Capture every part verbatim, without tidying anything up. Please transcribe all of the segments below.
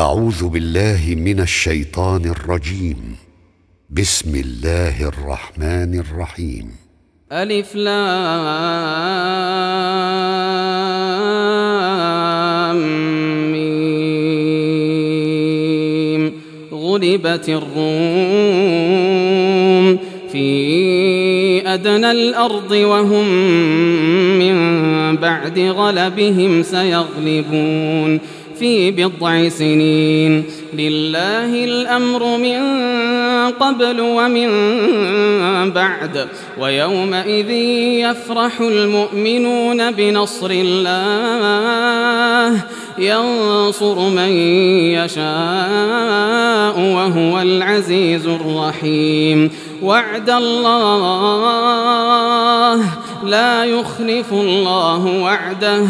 أعوذ بالله من الشيطان الرجيم. بسم الله الرحمن الرحيم. ألف لام ميم. غلبت الروم في أدنى الأرض وهم من بعد غلبهم سيغلبون في بضع سنين. لله الأمر من قبل ومن بعد، ويومئذ يفرح المؤمنون بنصر الله ينصر من يشاء وهو العزيز الرحيم. وعد الله لا يخلف الله وعده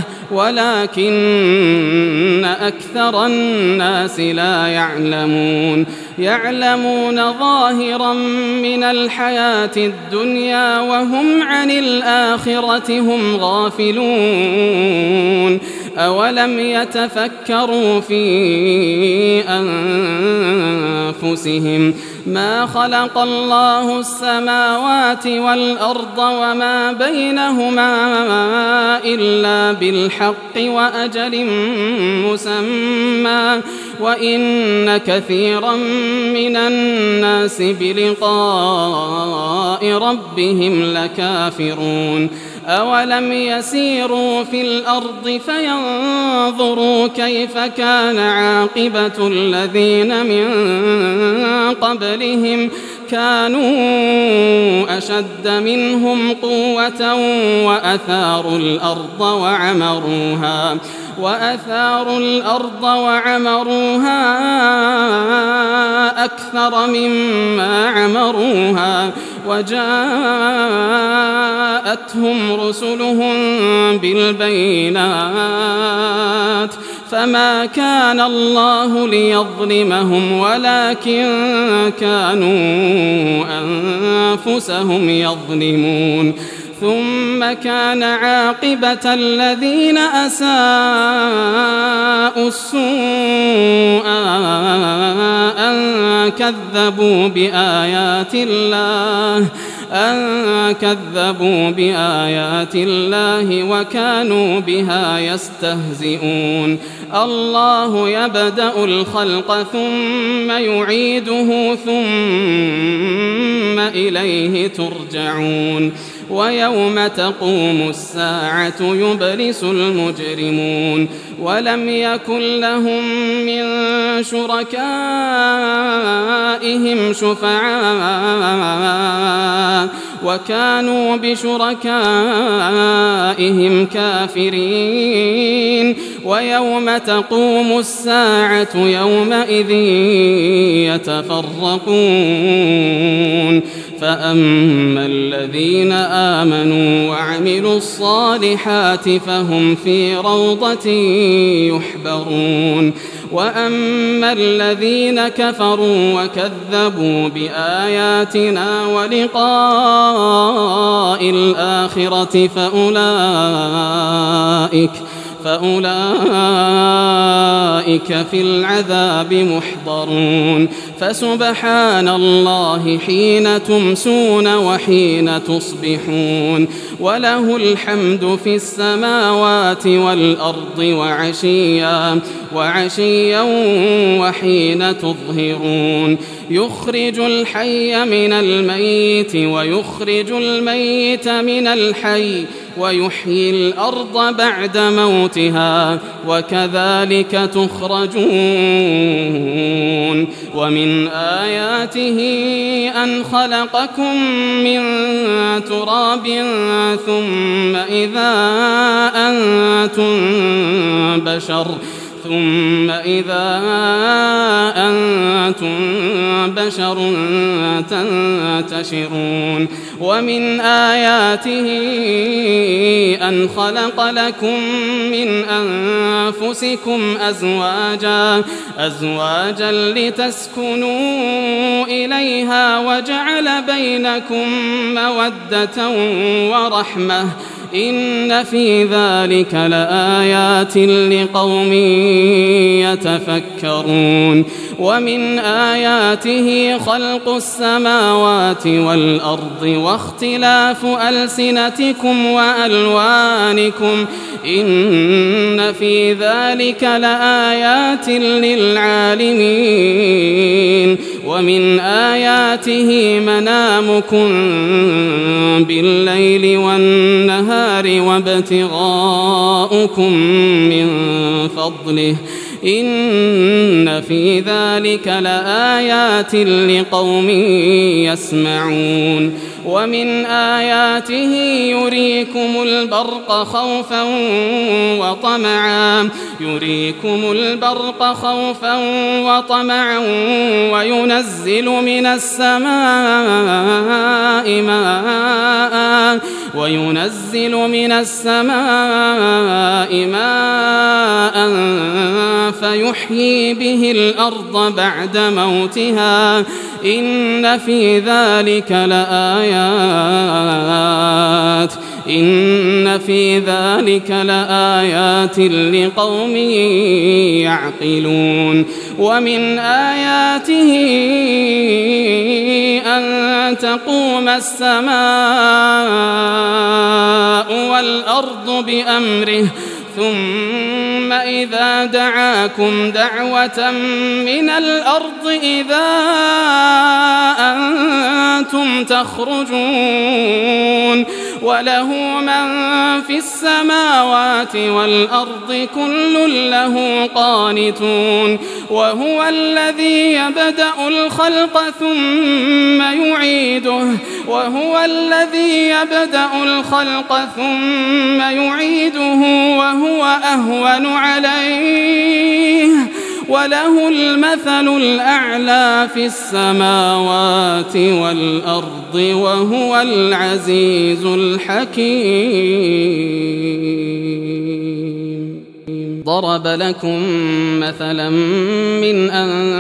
ولكن أكثر الناس لا يعلمون. يعلمون ظاهرا من الحياة الدنيا وهم عن الآخرة هم غافلون. أولم يتفكروا في أنفسهم ما خلق الله السماوات والأرض وما بينهما إلا بالحق وأجل مسمى وإن كثيرا من الناس بلقاء ربهم لكافرون. أولم يسيروا في الأرض فينظروا كيف كان عاقبة الذين من قبلهم كانوا أشد منهم قوة وأثاروا الأرض وعمروها وأثاروا الأرض وعمروها أكثر مما عمروها وجاءتهم رسلهم بالبينات فما كان الله ليظلمهم ولكن كانوا أنفسهم يظلمون. ثم كان عاقبة الذين أساءوا السوء أن كذبوا بآيات الله أن كذبوا بآيات الله وكانوا بها يستهزئون. الله يبدأ الخلق ثم يعيده ثم إليه ترجعون. ويوم تقوم الساعة يبلس المجرمون ولم يكن لهم من شركائهم شفعاء وكانوا بشركائهم كافرين. ويوم تقوم الساعة يومئذ يتفرقون فأما الذين آمنوا وعملوا الصالحات فهم في روضة يحبرون. وأما الذين كفروا وكذبوا بآياتنا ولقاء الآخرة فأولئك فأولئك في العذاب محضرون. فسبحان الله حين تمسون وحين تصبحون وله الحمد في السماوات والأرض وعشيا وعشيا وحين تظهرون. يخرج الحي من الميت ويخرج الميت من الحي ويحيي الأرض بعد موتها وكذلك تخرجون. ومن آياته أن خلقكم من تراب ثم إذا أنتم بشر ثم إذا أنتم بشر تنتشرون. ومن آياته أن خلق لكم من أنفسكم أزواجا أزواجا لتسكنوا إليها وجعل بينكم مودة ورحمة إن في ذلك لآيات لقوم يتفكرون ومن آياته خلق السماوات والأرض واختلاف ألسنتكم وألوانكم إن في ذلك لآيات للعالمين ومن آياته منامكم بالليل والنهار وابتغاؤكم من فضله إن في ذلك لآيات لقوم يسمعون ومن آياته يريكم البرق خوفا وطمعا يريكم البرق خوفا وطمعا وينزل من السماء ماء وينزل من السماء ماء فيحيي به الأرض بعد موتها إن في ذلك لآيات إن في ذلك لآيات لقوم يعقلون ومن آياته أن تقوم السماء والأرض بأمره ثم إذا دعاكم دعوة من الأرض إذا أنتم تخرجون وله من في السماوات والأرض كل له قانتون وهو الذي يبدأ الخلق ثم يعيده وهو الذي يبدأ الخلق ثم يعيده وهو أهون عليه وله المثل الأعلى في السماوات والأرض وهو العزيز الحكيم. ضرب لكم مثلا من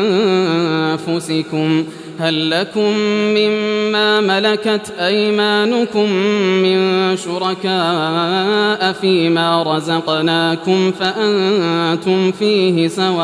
أنفسكم هل لكم مما ملكت أيمانكم من شركاء فيما رزقناكم فأنتم فيه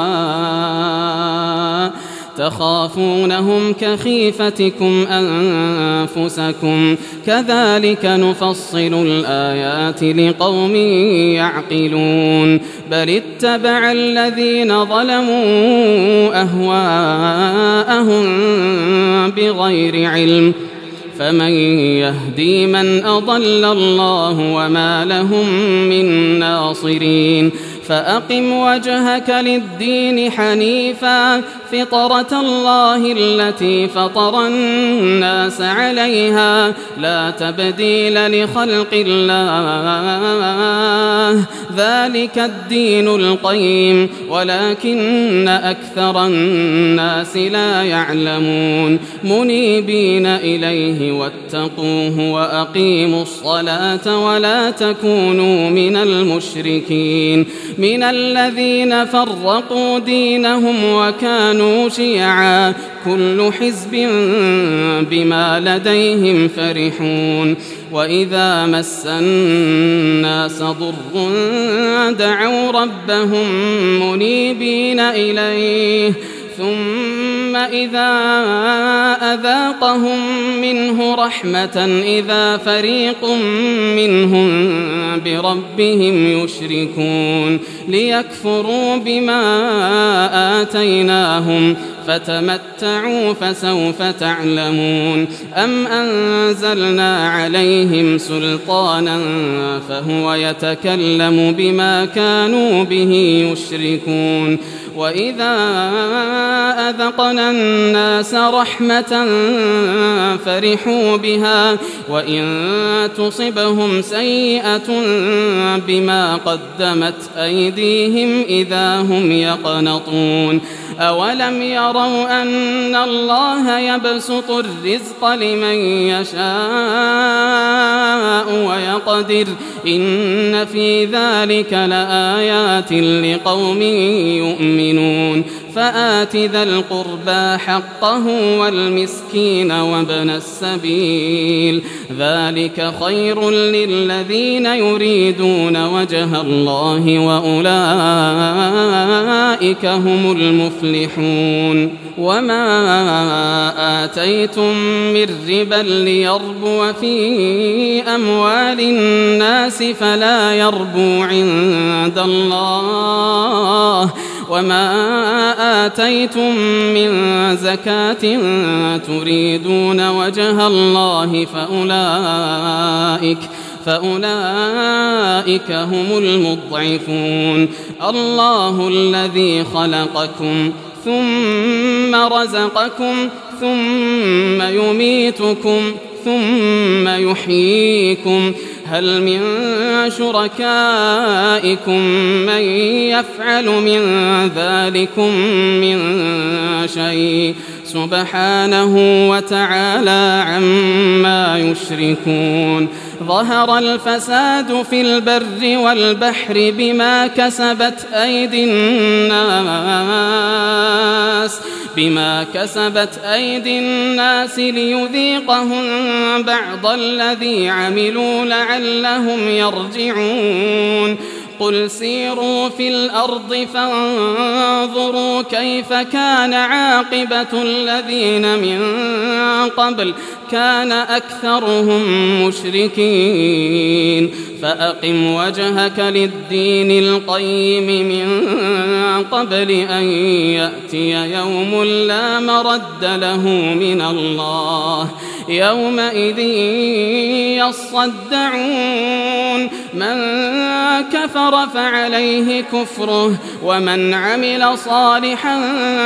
سواء تخافونهم كخيفتكم أنفسكم كذلك نفصل الآيات لقوم يعقلون بل اتبع الذين ظلموا أهواءهم بغير علم فمن يهدي من أضل الله وما لهم من ناصرين فأقم وجهك للدين حنيفا فطرة الله التي فطر الناس عليها لا تبديل لخلق الله ذلك الدين القيم ولكن أكثر الناس لا يعلمون منيبين إليه واتقوه وأقيموا الصلاة ولا تكونوا من المشركين من الذين فرقوا دينهم وكانوا شيعا كل حزب بما لديهم فرحون وإذا مس الناس ضر دعوا ربهم منيبين إليه ثم إذا أذاقهم منه رحمة إذا فريق منهم بربهم يشركون ليكفروا بما آتيناهم فتمتعوا فسوف تعلمون أم أنزلنا عليهم سلطانا فهو يتكلم بما كانوا به يشركون وإذا أذقنا الناس رحمة فرحوا بها وإن تصبهم سيئة بما قدمت أيديهم إذا هم يقنطون أولم يروا أن الله يبسط الرزق لمن يشاء ويقدر إن في ذلك لآيات لقوم يؤمنون يؤمنون فآت ذا القربى حقه والمسكين وابن السبيل ذلك خير للذين يريدون وجه الله وأولئك هم المفلحون وما آتيتم من ربا ليربو في أموال الناس فلا يربو عند الله وما آتيتم من زكاة تريدون وجه الله فأولئك فأولئك هم المضعفون الله الذي خلقكم ثم رزقكم ثم يميتكم ثم يحييكم هل من شركائكم من يفعل من ذلكم من شيء سبحانه وتعالى عما يشركون ظهر الفساد في البر والبحر بما كسبت أيدي الناس بما كسبت أيدي الناس ليذيقهم بعض الذي عملوا لعلهم يرجعون قل سيروا في الأرض فانظروا كيف كان عاقبة الذين من قبل كان أكثرهم مشركين فأقم وجهك للدين القيم من قبل أن يأتي يوم لا مرد له من الله يومئذ يصدعون من كفر فعليه كفره ومن عمل صالحا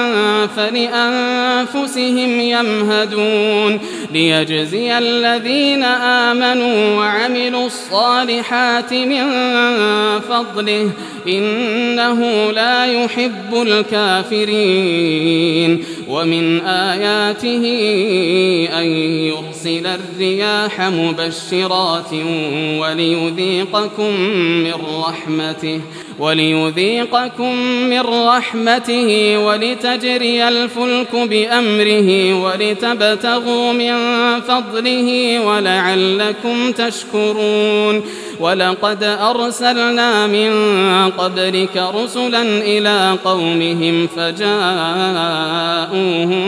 فلأنفسهم يمهدون ليجزي الذين آمنوا وعملوا الصالحات من فضله إنه لا يحب الكافرين ومن آياته أن يرسل الرياح مبشرات وليذيقكم من رحمته وليذيقكم من رحمته ولتجري الفلك بأمره ولتبتغوا من فضله ولعلكم تشكرون ولقد أرسلنا من قبلك رسلا إلى قومهم فجاءوهم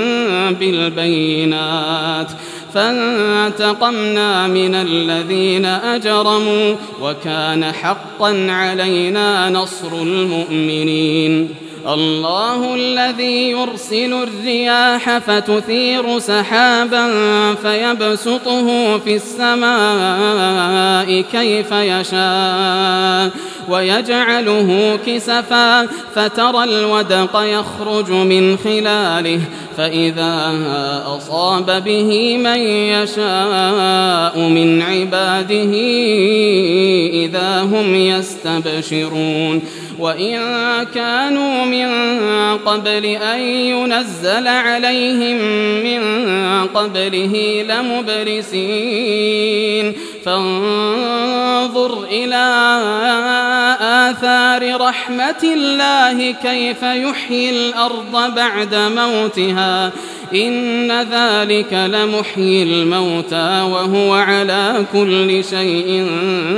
بالبينات فانتقمنا من الذين أجرموا وكان حقا علينا نصر المؤمنين الله الذي يرسل الرياح فتثير سحابا فيبسطه في السماء كيف يشاء ويجعله كسفا فترى الودق يخرج من خلاله فإذا أصاب به من يشاء من عباده إذا هم يستبشرون وإن كانوا من قبل أن ينزل عليهم من قبله لمبلسين فانظر إلى آثار رحمة الله كيف يحيي الأرض بعد موتها إن ذلك لمحيي الموتى وهو على كل شيء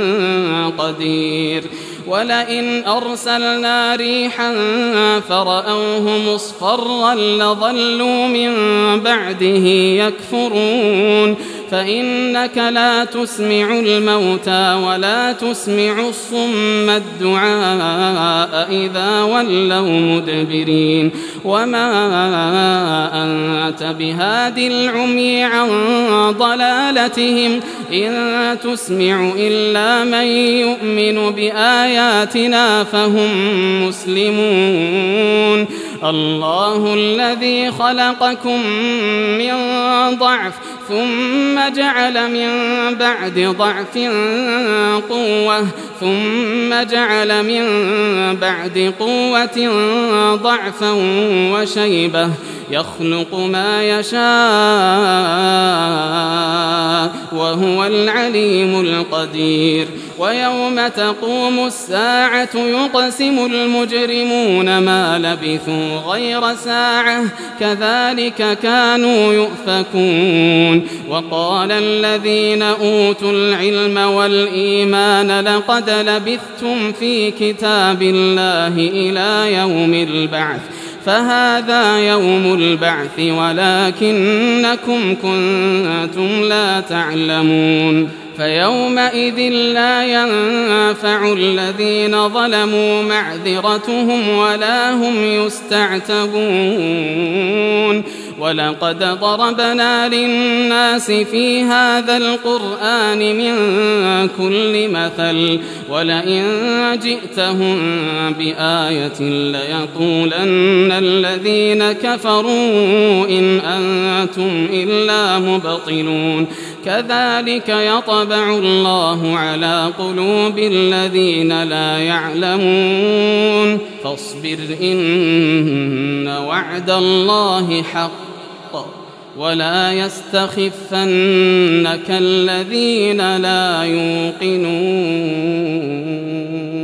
قدير ولئن أرسلنا ريحا فرأوه مصفرا لظلوا من بعده يكفرون فإنك لا تسمع الموتى ولا تسمع الصم الدعاء إذا ولوا مدبرين وما أنت بهاد العمي عن ضلالتهم إن تسمع إلا من يؤمن بآياتنا فهم مسلمون الله الذي خلقكم من ضعف ثم جعل من بعد ضعف قوة ثم جعل من بعد قوة ضعفا وشيبة يخلق ما يشاء وهو العليم القدير ويوم تقوم الساعة يقسم المجرمون ما لبثوا غير ساعة كذلك كانوا يؤفكون وقال الذين أوتوا العلم والإيمان لقد لبثتم في كتاب الله إلى يوم البعث فهذا يوم البعث ولكنكم كنتم لا تعلمون فيومئذ لا ينفع الذين ظلموا معذرتهم ولا هم يستعتبون ولقد ضربنا للناس في هذا القرآن من كل مثل ولئن جئتهم بآية ليقولن الذين كفروا إن أنتم إلا مبطلون كذلك يطبع الله على قلوب الذين لا يعلمون فاصبر إن وعد الله حق ولا يستخفنك الذين لا يوقنون.